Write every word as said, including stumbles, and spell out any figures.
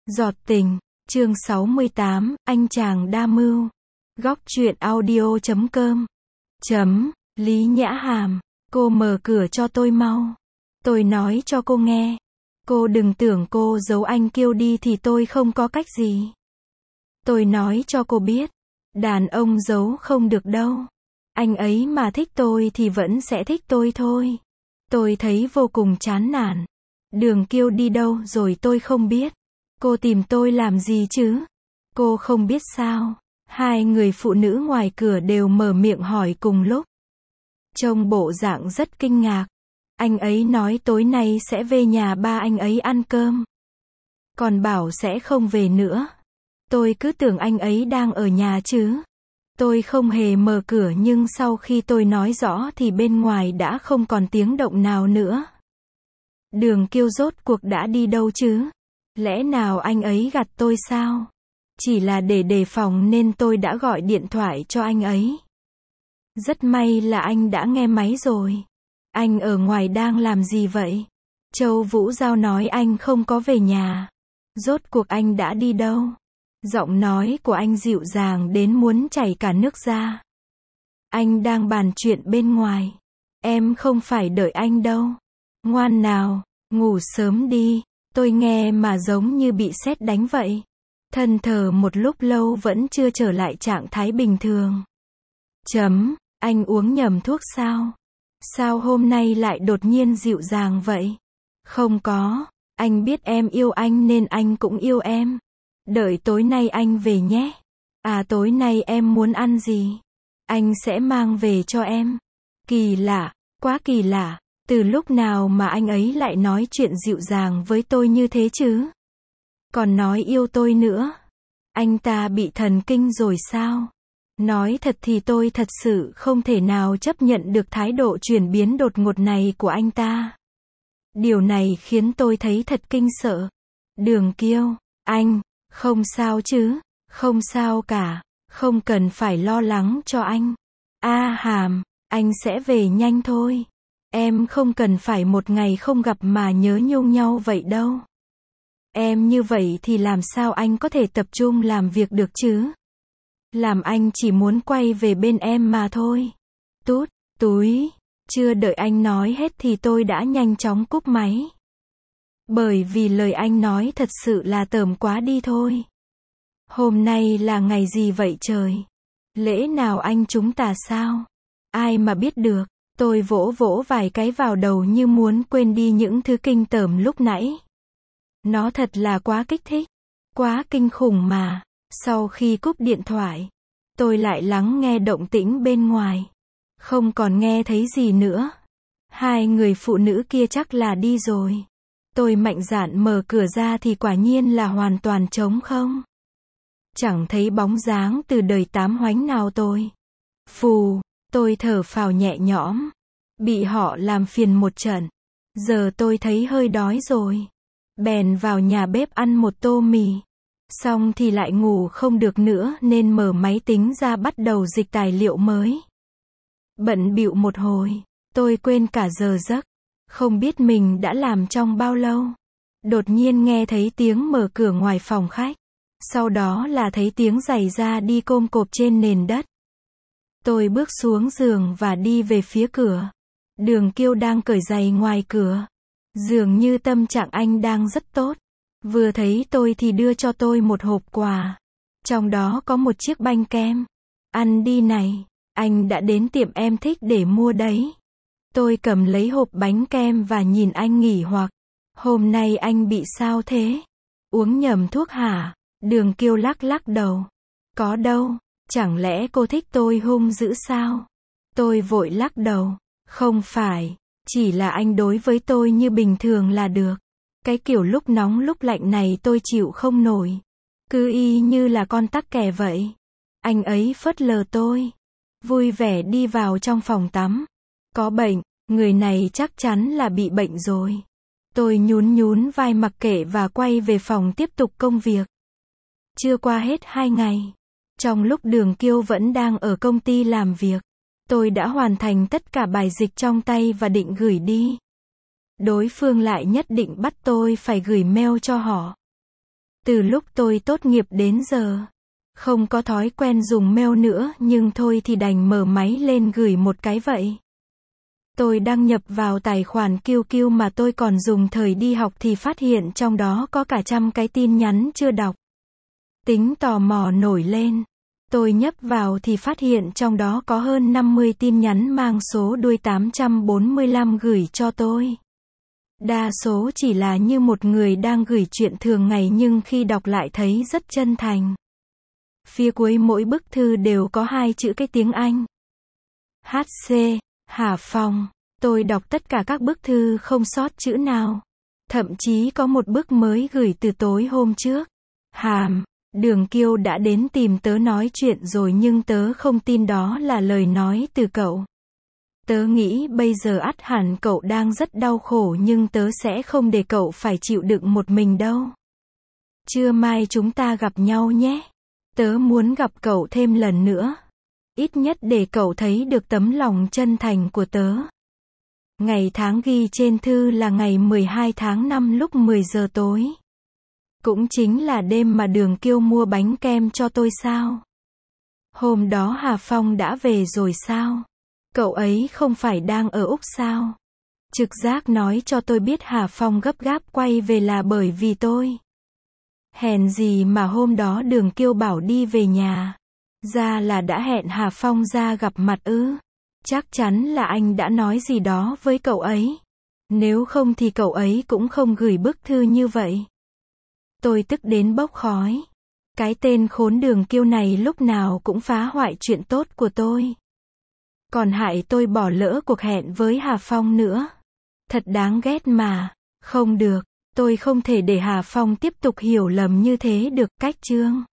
Giọt tình, chương sáu mươi tám, anh chàng đa mưu. Góc truyện audio chấm com. Chấm, Lý Nhã Hàm, cô mở cửa cho tôi mau. Tôi nói cho cô nghe. Cô đừng tưởng cô giấu anh Kiêu đi thì tôi không có cách gì. Tôi nói cho cô biết. Đàn ông giấu không được đâu. Anh ấy mà thích tôi thì vẫn sẽ thích tôi thôi. Tôi thấy vô cùng chán nản. Đường Kiêu đi đâu rồi tôi không biết. Cô tìm tôi làm gì chứ? Cô không biết sao? Hai người phụ nữ ngoài cửa đều mở miệng hỏi cùng lúc. Trông bộ dạng rất kinh ngạc. Anh ấy nói tối nay sẽ về nhà ba anh ấy ăn cơm. Còn bảo sẽ không về nữa. Tôi cứ tưởng anh ấy đang ở nhà chứ. Tôi không hề mở cửa nhưng sau khi tôi nói rõ thì bên ngoài đã không còn tiếng động nào nữa. Đường Kiêu rốt cuộc đã đi đâu chứ? Lẽ nào anh ấy gạt tôi sao? Chỉ là để đề phòng nên tôi đã gọi điện thoại cho anh ấy. Rất may là anh đã nghe máy rồi. Anh ở ngoài đang làm gì vậy? Châu Vũ Giao nói anh không có về nhà. Rốt cuộc anh đã đi đâu? Giọng nói của anh dịu dàng đến muốn chảy cả nước ra. Anh đang bàn chuyện bên ngoài. Em không phải đợi anh đâu. Ngoan nào, ngủ sớm đi. Tôi nghe mà giống như bị sét đánh vậy. Thân thờ một lúc lâu vẫn chưa trở lại trạng thái bình thường. Chấm, anh uống nhầm thuốc sao? Sao hôm nay lại đột nhiên dịu dàng vậy? Không có, anh biết em yêu anh nên anh cũng yêu em. Đợi tối nay anh về nhé. À tối nay em muốn ăn gì? Anh sẽ mang về cho em. Kỳ lạ, quá kỳ lạ. Từ lúc nào mà anh ấy lại nói chuyện dịu dàng với tôi như thế chứ? Còn nói yêu tôi nữa. Anh ta bị thần kinh rồi sao? Nói thật thì tôi thật sự không thể nào chấp nhận được thái độ chuyển biến đột ngột này của anh ta. Điều này khiến tôi thấy thật kinh sợ. Đường Kiêu, anh, không sao chứ? Không sao cả, không cần phải lo lắng cho anh. A Hàm, anh sẽ về nhanh thôi. Em không cần phải một ngày không gặp mà nhớ nhung nhau vậy đâu. Em như vậy thì làm sao anh có thể tập trung làm việc được chứ? Làm anh chỉ muốn quay về bên em mà thôi. Tút, túi, chưa đợi anh nói hết thì tôi đã nhanh chóng cúp máy. Bởi vì lời anh nói thật sự là tởm quá đi thôi. Hôm nay là ngày gì vậy trời? Lễ nào anh chúng ta sao? Ai mà biết được. Tôi vỗ vỗ vài cái vào đầu như muốn quên đi những thứ kinh tởm lúc nãy. Nó thật là quá kích thích. Quá kinh khủng mà. Sau khi cúp điện thoại, tôi lại lắng nghe động tĩnh bên ngoài. Không còn nghe thấy gì nữa. Hai người phụ nữ kia chắc là đi rồi. Tôi mạnh dạn mở cửa ra thì quả nhiên là hoàn toàn trống không. Chẳng thấy bóng dáng từ đời tám hoánh nào tôi. Phù. Tôi thở phào nhẹ nhõm. Bị họ làm phiền một trận. Giờ tôi thấy hơi đói rồi. Bèn vào nhà bếp ăn một tô mì. Xong thì lại ngủ không được nữa nên mở máy tính ra bắt đầu dịch tài liệu mới. Bận bịu một hồi. Tôi quên cả giờ giấc. Không biết mình đã làm trong bao lâu. Đột nhiên nghe thấy tiếng mở cửa ngoài phòng khách. Sau đó là thấy tiếng giày da đi côm cộp trên nền đất. Tôi bước xuống giường và đi về phía cửa. Đường Kiêu đang cởi giày ngoài cửa. Dường như tâm trạng anh đang rất tốt. Vừa thấy tôi thì đưa cho tôi một hộp quà. Trong đó có một chiếc bánh kem. Ăn đi này, anh đã đến tiệm em thích để mua đấy. Tôi cầm lấy hộp bánh kem và nhìn anh nghỉ hoặc. Hôm nay anh bị sao thế? Uống nhầm thuốc hả? Đường Kiêu lắc lắc đầu. Có đâu. Chẳng lẽ cô thích tôi hung dữ sao? Tôi vội lắc đầu. Không phải. Chỉ là anh đối với tôi như bình thường là được. Cái kiểu lúc nóng lúc lạnh này tôi chịu không nổi. Cứ y như là con tắc kè vậy. Anh ấy phớt lờ tôi. Vui vẻ đi vào trong phòng tắm. Có bệnh. Người này chắc chắn là bị bệnh rồi. Tôi nhún nhún vai mặc kệ và quay về phòng tiếp tục công việc. Chưa qua hết hai ngày. Trong lúc Đường Kiêu vẫn đang ở công ty làm việc, tôi đã hoàn thành tất cả bài dịch trong tay và định gửi đi. Đối phương lại nhất định bắt tôi phải gửi mail cho họ. Từ lúc tôi tốt nghiệp đến giờ, không có thói quen dùng mail nữa, nhưng thôi thì đành mở máy lên gửi một cái vậy. Tôi đăng nhập vào tài khoản Q Q mà tôi còn dùng thời đi học thì phát hiện trong đó có cả trăm cái tin nhắn chưa đọc. Tính tò mò nổi lên. Tôi nhấp vào thì phát hiện trong đó có hơn năm mươi tin nhắn mang số đuôi tám trăm bốn mươi lăm gửi cho tôi. Đa số chỉ là như một người đang gửi chuyện thường ngày nhưng khi đọc lại thấy rất chân thành. Phía cuối mỗi bức thư đều có hai chữ cái tiếng Anh. hát xê, Hà Phong. Tôi đọc tất cả các bức thư không sót chữ nào. Thậm chí có một bức mới gửi từ tối hôm trước. Hàm, Đường Kiêu đã đến tìm tớ nói chuyện rồi nhưng tớ không tin đó là lời nói từ cậu. Tớ nghĩ bây giờ ắt hẳn cậu đang rất đau khổ nhưng tớ sẽ không để cậu phải chịu đựng một mình đâu. Trưa mai chúng ta gặp nhau nhé. Tớ muốn gặp cậu thêm lần nữa. Ít nhất để cậu thấy được tấm lòng chân thành của tớ. Ngày tháng ghi trên thư là ngày mười hai tháng năm lúc mười giờ tối. Cũng chính là đêm mà Đường Kiêu mua bánh kem cho tôi sao? Hôm đó Hà Phong đã về rồi sao? Cậu ấy không phải đang ở Úc sao? Trực giác nói cho tôi biết Hà Phong gấp gáp quay về là bởi vì tôi. Hèn gì mà hôm đó Đường Kiêu bảo đi về nhà. Ra là đã hẹn Hà Phong ra gặp mặt ư? Chắc chắn là anh đã nói gì đó với cậu ấy. Nếu không thì cậu ấy cũng không gửi bức thư như vậy. Tôi tức đến bốc khói. Cái tên khốn Đường Kiêu này lúc nào cũng phá hoại chuyện tốt của tôi. Còn hại tôi bỏ lỡ cuộc hẹn với Hà Phong nữa. Thật đáng ghét mà. Không được, tôi không thể để Hà Phong tiếp tục hiểu lầm như thế được. Cách chương